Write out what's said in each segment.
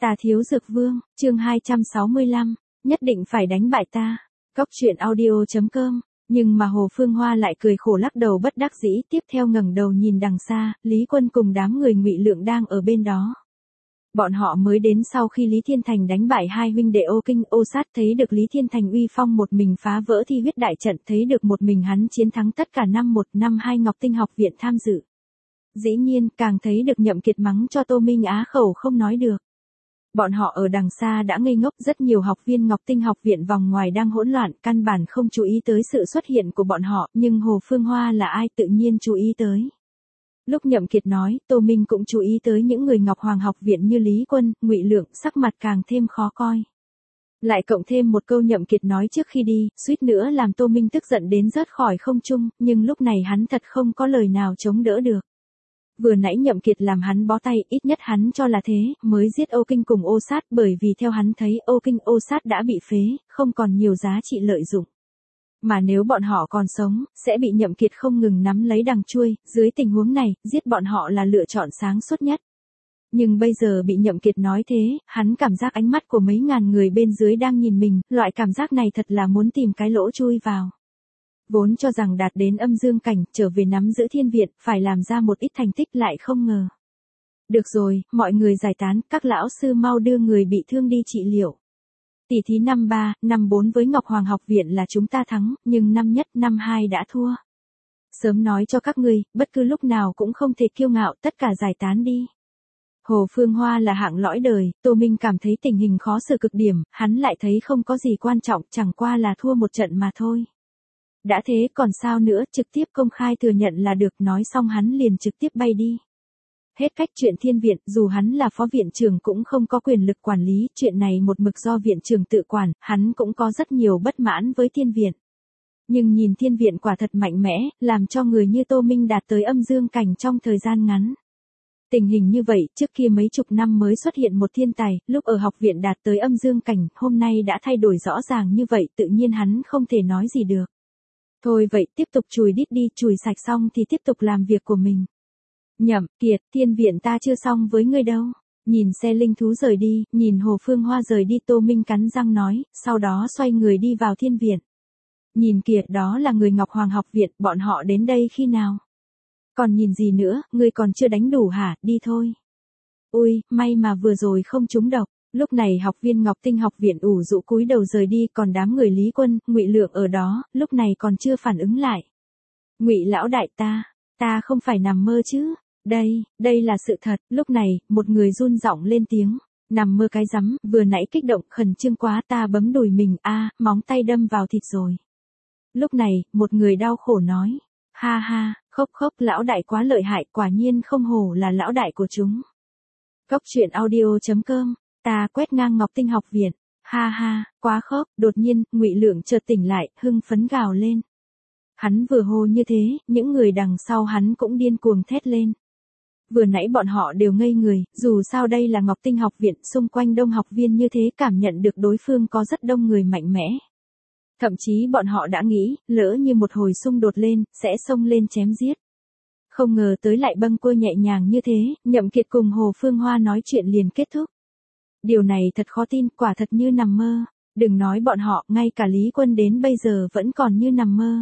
Tà Thiếu Dược Vương, chương 265, nhất định phải đánh bại ta. Cóc truyện audio.com. Nhưng mà Hồ Phương Hoa lại cười khổ lắc đầu bất đắc dĩ, tiếp theo ngẩng đầu nhìn đằng xa, Lý Quân cùng đám người Ngụy Lượng đang ở bên đó. Bọn họ mới đến sau khi Lý Thiên Thành đánh bại hai huynh đệ Ô Kinh, Ô Sát, thấy được Lý Thiên Thành uy phong một mình phá vỡ thi huyết đại trận, thấy được một mình hắn chiến thắng tất cả năm 152 Ngọc Tinh học viện tham dự. Dĩ nhiên, càng thấy được Nhậm Kiệt mắng cho Tô Minh Á khẩu không nói được. Bọn họ ở đằng xa đã ngây ngốc, rất nhiều học viên Ngọc Tinh học viện vòng ngoài đang hỗn loạn, căn bản không chú ý tới sự xuất hiện của bọn họ, nhưng Hồ Phương Hoa là ai tự nhiên chú ý tới. Lúc Nhậm Kiệt nói, Tô Minh cũng chú ý tới những người Ngọc Hoàng học viện như Lý Quân, Ngụy Lượng, sắc mặt càng thêm khó coi. Lại cộng thêm một câu Nhậm Kiệt nói trước khi đi, suýt nữa làm Tô Minh tức giận đến rớt khỏi không trung, nhưng lúc này hắn thật không có lời nào chống đỡ được. Vừa nãy Nhậm Kiệt làm hắn bó tay, ít nhất hắn cho là thế, mới giết Ô Kinh cùng Ô Sát, bởi vì theo hắn thấy Ô Kinh, Ô Sát đã bị phế, không còn nhiều giá trị lợi dụng. Mà nếu bọn họ còn sống, sẽ bị Nhậm Kiệt không ngừng nắm lấy đằng chuôi, dưới tình huống này, giết bọn họ là lựa chọn sáng suốt nhất. Nhưng bây giờ bị Nhậm Kiệt nói thế, hắn cảm giác ánh mắt của mấy ngàn người bên dưới đang nhìn mình, loại cảm giác này thật là muốn tìm cái lỗ chui vào. Vốn cho rằng đạt đến âm dương cảnh, trở về nắm giữ thiên viện, phải làm ra một ít thành tích lại không ngờ. Được rồi, mọi người giải tán, các lão sư mau đưa người bị thương đi trị liệu. Tỷ thí năm 3, năm 4 với Ngọc Hoàng học viện là chúng ta thắng, nhưng năm nhất, năm 2 đã thua. Sớm nói cho các ngươi, bất cứ lúc nào cũng không thể kiêu ngạo, tất cả giải tán đi. Hồ Phương Hoa là hạng lõi đời, Tô Minh cảm thấy tình hình khó xử cực điểm, hắn lại thấy không có gì quan trọng, chẳng qua là thua một trận mà thôi. Đã thế còn sao nữa, trực tiếp công khai thừa nhận là được, nói xong hắn liền trực tiếp bay đi. Hết cách chuyện thiên viện, dù hắn là phó viện trưởng cũng không có quyền lực quản lý, chuyện này một mực do viện trưởng tự quản, hắn cũng có rất nhiều bất mãn với thiên viện. Nhưng nhìn thiên viện quả thật mạnh mẽ, làm cho người như Tô Minh đạt tới âm dương cảnh trong thời gian ngắn. Tình hình như vậy, trước kia mấy chục năm mới xuất hiện một thiên tài, lúc ở học viện đạt tới âm dương cảnh, hôm nay đã thay đổi rõ ràng như vậy, tự nhiên hắn không thể nói gì được. Thôi vậy, tiếp tục chùi đít đi, chùi sạch xong thì tiếp tục làm việc của mình. Nhậm Kiệt, thiên viện ta chưa xong với ngươi đâu. Nhìn xe linh thú rời đi, nhìn Hồ Phương Hoa rời đi, Tô Minh cắn răng nói, sau đó xoay người đi vào thiên viện. Nhìn kìa, đó là người Ngọc Hoàng học viện, bọn họ đến đây khi nào? Còn nhìn gì nữa, ngươi còn chưa đánh đủ hả, đi thôi. Ui, may mà vừa rồi không trúng độc. Lúc này học viên Ngọc Tinh học viện ủ rũ cúi đầu rời đi, còn đám người Lý Quân, Ngụy Lượng ở đó, lúc này còn chưa phản ứng lại. Ngụy lão đại, ta không phải nằm mơ chứ? Đây là sự thật. Lúc này, một người run giọng lên tiếng, nằm mơ cái rắm, vừa nãy kích động khẩn trương quá, ta bấm đùi mình, móng tay đâm vào thịt rồi. Lúc này, một người đau khổ nói, ha ha, khóc, lão đại quá lợi hại, quả nhiên không hổ là lão đại của chúng. Cóc truyện audio.com. Ta quét ngang Ngọc Tinh học viện, ha ha, quá khóc. Đột nhiên, Ngụy Lượng chợt tỉnh lại, hưng phấn gào lên. Hắn vừa hô như thế, những người đằng sau hắn cũng điên cuồng thét lên. Vừa nãy bọn họ đều ngây người, dù sao đây là Ngọc Tinh học viện, xung quanh đông học viên như thế, cảm nhận được đối phương có rất đông người mạnh mẽ. Thậm chí bọn họ đã nghĩ, lỡ như một hồi xung đột lên, sẽ xông lên chém giết. Không ngờ tới lại bâng quơ nhẹ nhàng như thế, Nhậm Kiệt cùng Hồ Phương Hoa nói chuyện liền kết thúc. Điều này thật khó tin, quả thật như nằm mơ. Đừng nói bọn họ, ngay cả Lý Quân đến bây giờ vẫn còn như nằm mơ.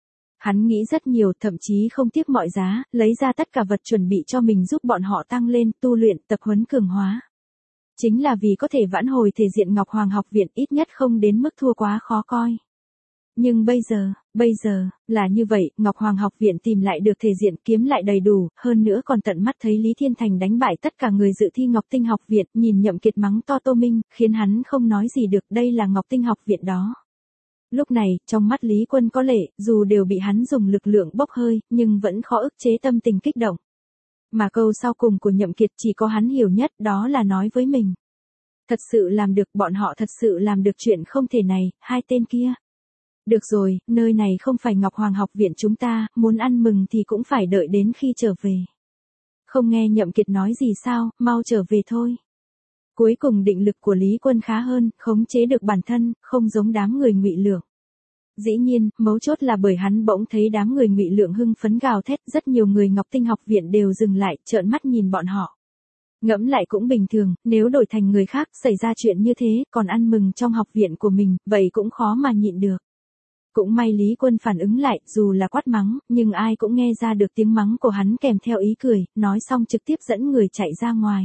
Hắn nghĩ rất nhiều, thậm chí không tiếc mọi giá, lấy ra tất cả vật chuẩn bị cho mình giúp bọn họ tăng lên, tu luyện, tập huấn cường hóa. Chính là vì có thể vãn hồi thể diện Ngọc Hoàng học viện, ít nhất không đến mức thua quá khó coi. Nhưng bây giờ, là như vậy, Ngọc Hoàng học viện tìm lại được thể diện, kiếm lại đầy đủ, hơn nữa còn tận mắt thấy Lý Thiên Thành đánh bại tất cả người dự thi Ngọc Tinh học viện, nhìn Nhậm Kiệt mắng to Tô Minh, khiến hắn không nói gì được, đây là Ngọc Tinh học viện đó. Lúc này, trong mắt Lý Quân có lệ, dù đều bị hắn dùng lực lượng bốc hơi, nhưng vẫn khó ức chế tâm tình kích động. Mà câu sau cùng của Nhậm Kiệt chỉ có hắn hiểu nhất, đó là nói với mình. Thật sự làm được, bọn họ thật sự làm được chuyện không thể này, hai tên kia. Được rồi, nơi này không phải Ngọc Hoàng học viện chúng ta, muốn ăn mừng thì cũng phải đợi đến khi trở về. Không nghe Nhậm Kiệt nói gì sao, mau trở về thôi. Cuối cùng định lực của Lý Quân khá hơn, khống chế được bản thân, không giống đám người Ngụy Lượng. Dĩ nhiên, mấu chốt là bởi hắn bỗng thấy đám người Ngụy Lượng hưng phấn gào thét, rất nhiều người Ngọc Tinh học viện đều dừng lại, trợn mắt nhìn bọn họ. Ngẫm lại cũng bình thường, nếu đổi thành người khác xảy ra chuyện như thế, còn ăn mừng trong học viện của mình, vậy cũng khó mà nhịn được. Cũng may Lý Quân phản ứng lại, dù là quát mắng, nhưng ai cũng nghe ra được tiếng mắng của hắn kèm theo ý cười, nói xong trực tiếp dẫn người chạy ra ngoài.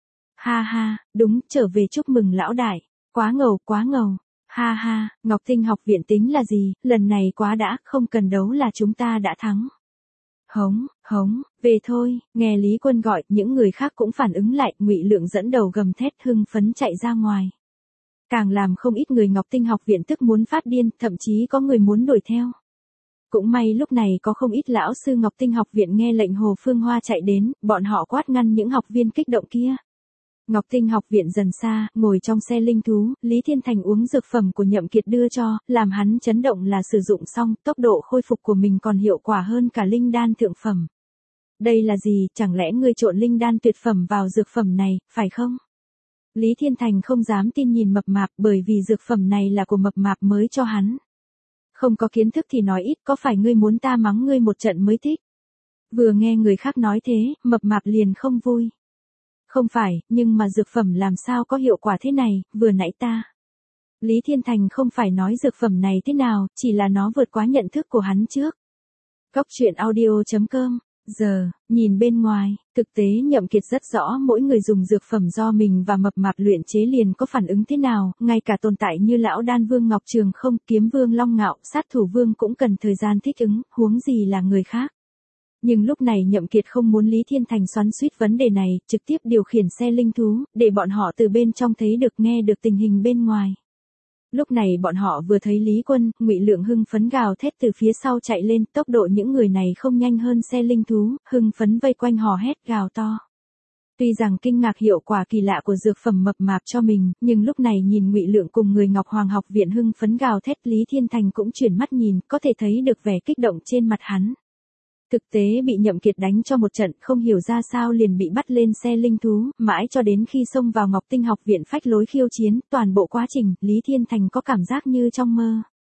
Ha ha, đúng, trở về chúc mừng lão đại. Quá ngầu, quá ngầu. Ha ha, Ngọc Tinh học viện tính là gì, lần này quá đã, không cần đấu là chúng ta đã thắng. Hống, hống, về thôi, nghe Lý Quân gọi, những người khác cũng phản ứng lại, Ngụy Lượng dẫn đầu gầm thét hưng phấn chạy ra ngoài. Càng làm không ít người Ngọc Tinh học viện tức muốn phát điên, thậm chí có người muốn đuổi theo. Cũng may lúc này có không ít lão sư Ngọc Tinh học viện nghe lệnh Hồ Phương Hoa chạy đến, bọn họ quát ngăn những học viên kích động kia. Ngọc Tinh học viện dần xa, ngồi trong xe linh thú, Lý Thiên Thành uống dược phẩm của Nhậm Kiệt đưa cho, làm hắn chấn động là sử dụng xong, tốc độ khôi phục của mình còn hiệu quả hơn cả linh đan thượng phẩm. Đây là gì, chẳng lẽ ngươi trộn linh đan tuyệt phẩm vào dược phẩm này, phải không? Lý Thiên Thành không dám tin nhìn Mập Mạp bởi vì dược phẩm này là của Mập Mạp mới cho hắn. Không có kiến thức thì nói ít, có phải ngươi muốn ta mắng ngươi một trận mới thích? Vừa nghe người khác nói thế, Mập Mạp liền không vui. Không phải, nhưng mà dược phẩm làm sao có hiệu quả thế này, vừa nãy ta. Lý Thiên Thành không phải nói dược phẩm này thế nào, chỉ là nó vượt quá nhận thức của hắn trước. Cóc truyện audio.com. Giờ, nhìn bên ngoài, thực tế Nhậm Kiệt rất rõ mỗi người dùng dược phẩm do mình và Mập Mạp luyện chế liền có phản ứng thế nào, ngay cả tồn tại như lão đan vương Ngọc Trường Không, kiếm vương Long Ngạo, sát thủ vương cũng cần thời gian thích ứng, huống gì là người khác. Nhưng lúc này Nhậm Kiệt không muốn Lý Thiên Thành xoắn xuýt vấn đề này, trực tiếp điều khiển xe linh thú, để bọn họ từ bên trong thấy được nghe được tình hình bên ngoài. Lúc này bọn họ vừa thấy Lý Quân, Ngụy Lượng hưng phấn gào thét từ phía sau chạy lên, tốc độ những người này không nhanh hơn xe linh thú, hưng phấn vây quanh hò hét gào to. Tuy rằng kinh ngạc hiệu quả kỳ lạ của dược phẩm Mập Mạp cho mình, nhưng lúc này nhìn Ngụy Lượng cùng người Ngọc Hoàng học viện hưng phấn gào thét, Lý Thiên Thành cũng chuyển mắt nhìn, có thể thấy được vẻ kích động trên mặt hắn. Thực tế bị Nhậm Kiệt đánh cho một trận, không hiểu ra sao liền bị bắt lên xe linh thú, mãi cho đến khi xông vào Ngọc Tinh học viện phách lối khiêu chiến, toàn bộ quá trình, Lý Thiên Thành có cảm giác như trong mơ.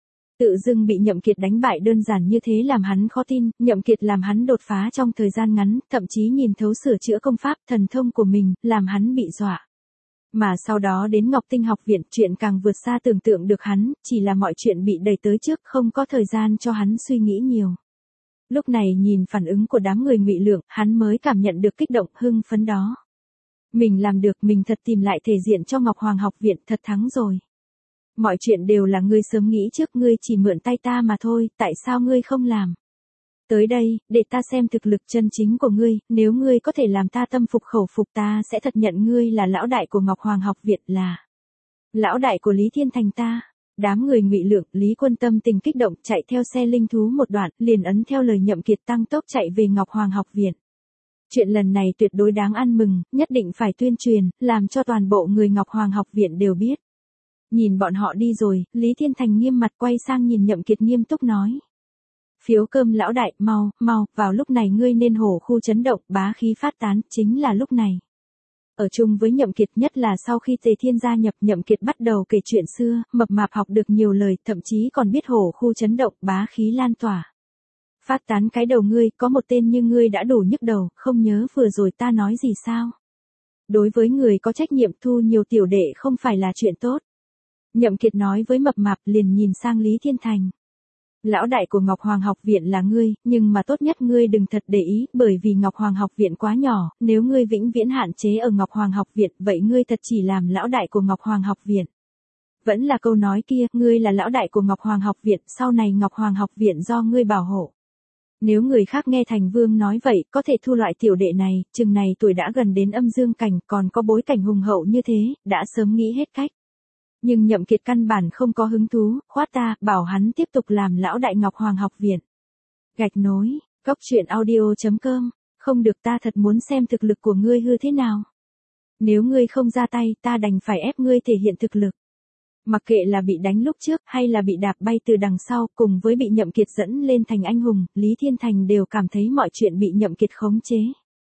Tự dưng bị Nhậm Kiệt đánh bại đơn giản như thế làm hắn khó tin, Nhậm Kiệt làm hắn đột phá trong thời gian ngắn, thậm chí nhìn thấu sửa chữa công pháp, thần thông của mình, làm hắn bị dọa. Mà sau đó đến Ngọc Tinh học viện, chuyện càng vượt xa tưởng tượng được hắn, chỉ là mọi chuyện bị đẩy tới trước, không có thời gian cho hắn suy nghĩ nhiều. Lúc này nhìn phản ứng của đám người Ngụy Lượng, hắn mới cảm nhận được kích động hưng phấn đó. Mình làm được, mình thật tìm lại thể diện cho Ngọc Hoàng học viện, thật thắng rồi. Mọi chuyện đều là ngươi sớm nghĩ trước, ngươi chỉ mượn tay ta mà thôi, tại sao ngươi không làm? Tới đây, để ta xem thực lực chân chính của ngươi, nếu ngươi có thể làm ta tâm phục khẩu phục ta sẽ thật nhận ngươi là lão đại của Ngọc Hoàng học viện, là lão đại của Lý Thiên Thành ta. Đám người Ngụy Lượng, Lý Quân tâm tình kích động, chạy theo xe linh thú một đoạn, liền ấn theo lời Nhậm Kiệt tăng tốc chạy về Ngọc Hoàng học viện. Chuyện lần này tuyệt đối đáng ăn mừng, nhất định phải tuyên truyền, làm cho toàn bộ người Ngọc Hoàng học viện đều biết. Nhìn bọn họ đi rồi, Lý Thiên Thành nghiêm mặt quay sang nhìn Nhậm Kiệt nghiêm túc nói. Phiếu cơm lão đại, mau, mau, vào lúc này ngươi nên hổ khu chấn động, bá khí phát tán, chính là lúc này. Ở chung với Nhậm Kiệt, nhất là sau khi Tề Thiên gia nhập, Nhậm Kiệt bắt đầu kể chuyện xưa, Mập Mạp học được nhiều lời, thậm chí còn biết hổ khu chấn động, bá khí lan tỏa. Phát tán cái đầu ngươi, có một tên như ngươi đã đủ nhức đầu, không nhớ vừa rồi ta nói gì sao? Đối với người có trách nhiệm thu nhiều tiểu đệ không phải là chuyện tốt. Nhậm Kiệt nói với Mập Mạp, liền nhìn sang Lý Thiên Thành. Lão đại của Ngọc Hoàng học viện là ngươi, nhưng mà tốt nhất ngươi đừng thật để ý, bởi vì Ngọc Hoàng học viện quá nhỏ, nếu ngươi vĩnh viễn hạn chế ở Ngọc Hoàng học viện, vậy ngươi thật chỉ làm lão đại của Ngọc Hoàng học viện. Vẫn là câu nói kia, ngươi là lão đại của Ngọc Hoàng học viện, sau này Ngọc Hoàng học viện do ngươi bảo hộ. Nếu người khác nghe Thành Vương nói vậy, có thể thu loại tiểu đệ này, chừng này tuổi đã gần đến âm dương cảnh, còn có bối cảnh hùng hậu như thế, đã sớm nghĩ hết cách. Nhưng Nhậm Kiệt căn bản không có hứng thú, khoát ta, bảo hắn tiếp tục làm lão đại Ngọc Hoàng học viện. Gạch nối, cóc truyện audio.com, không được, ta thật muốn xem thực lực của ngươi hư thế nào. Nếu ngươi không ra tay, ta đành phải ép ngươi thể hiện thực lực. Mặc kệ là bị đánh lúc trước hay là bị đạp bay từ đằng sau, cùng với bị Nhậm Kiệt dẫn lên thành anh hùng, Lý Thiên Thành đều cảm thấy mọi chuyện bị Nhậm Kiệt khống chế.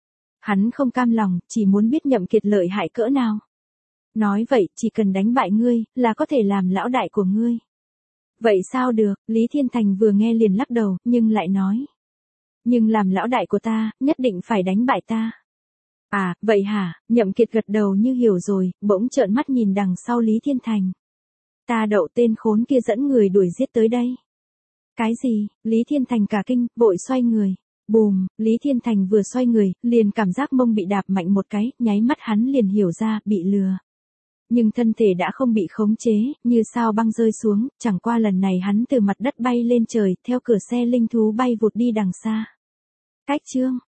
Hắn không cam lòng, chỉ muốn biết Nhậm Kiệt lợi hại cỡ nào. Nói vậy, chỉ cần đánh bại ngươi, là có thể làm lão đại của ngươi. Vậy sao được, Lý Thiên Thành vừa nghe liền lắc đầu, nhưng lại nói. Nhưng làm lão đại của ta, nhất định phải đánh bại ta. À, vậy hả, Nhậm Kiệt gật đầu như hiểu rồi, bỗng trợn mắt nhìn đằng sau Lý Thiên Thành. Ta đậu tên khốn kia dẫn người đuổi giết tới đây. Cái gì, Lý Thiên Thành cả kinh, vội xoay người. Bùm, Lý Thiên Thành vừa xoay người, liền cảm giác mông bị đạp mạnh một cái, nháy mắt hắn liền hiểu ra, bị lừa. Nhưng thân thể đã không bị khống chế, như sao băng rơi xuống, chẳng qua lần này hắn từ mặt đất bay lên trời, theo cửa xe linh thú bay vụt đi đằng xa. Cách chương